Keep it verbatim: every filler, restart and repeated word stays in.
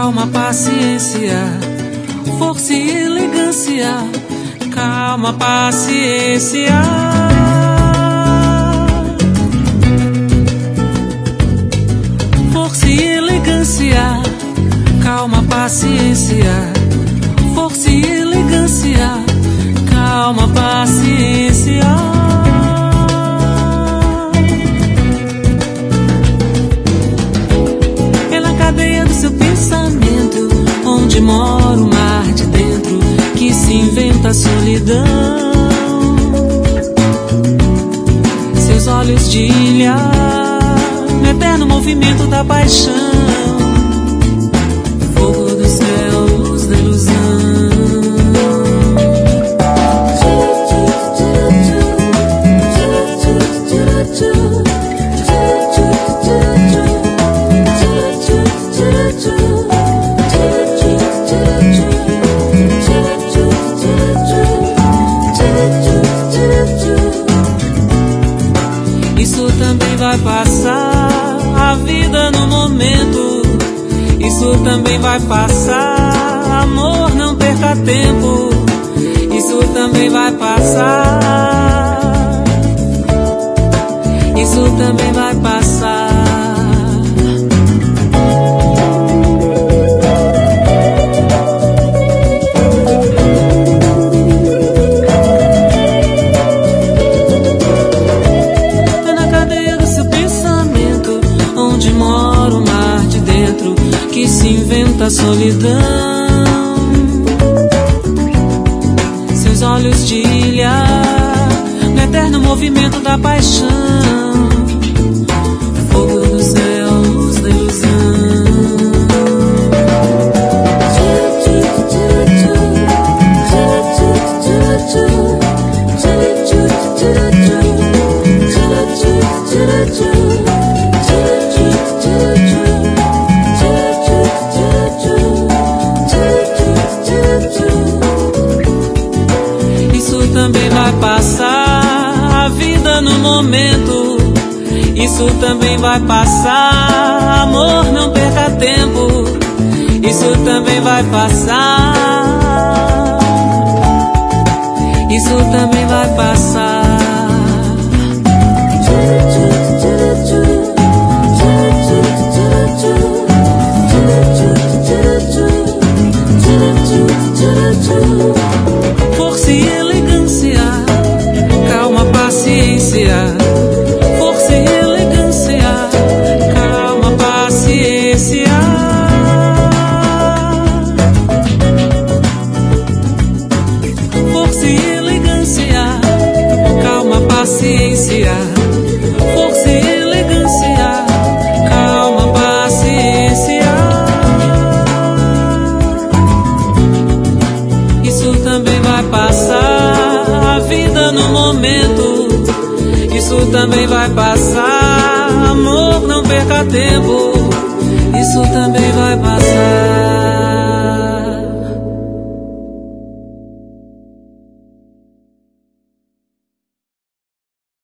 calma, paciência, força e elegância. Calma, paciência. Força e elegância. Calma, paciência, força e elegância. Calma, paciência. É na cadeia do seu pensamento onde mora o mar de dentro que se inventa a solidão. Seus olhos de ilha no eterno movimento da paixão. Fogo do céu, luz da ilusão. Isso também vai passar, a vida no momento. Isso também vai passar, amor, não perca tempo. Isso também vai passar. Isso também vai passar. É na cadeia do seu pensamento onde mora o mar de dentro que se inventa a solidão. Seus olhos de ilha no eterno movimento da paixão. Fogo do céu, luz da ilusão. Isso também vai passar, a vida no momento. Isso também vai passar, amor, não perca tempo. Isso também vai passar. Isso também vai passar. Força e elegância, calma, paciência. Força e elegância, calma, paciência. Força e elegância, calma, paciência. Força e elegância, calma, paciência. Isso também vai passar, a vida no momento. Isso também vai passar, amor, não perca tempo. Isso também vai passar.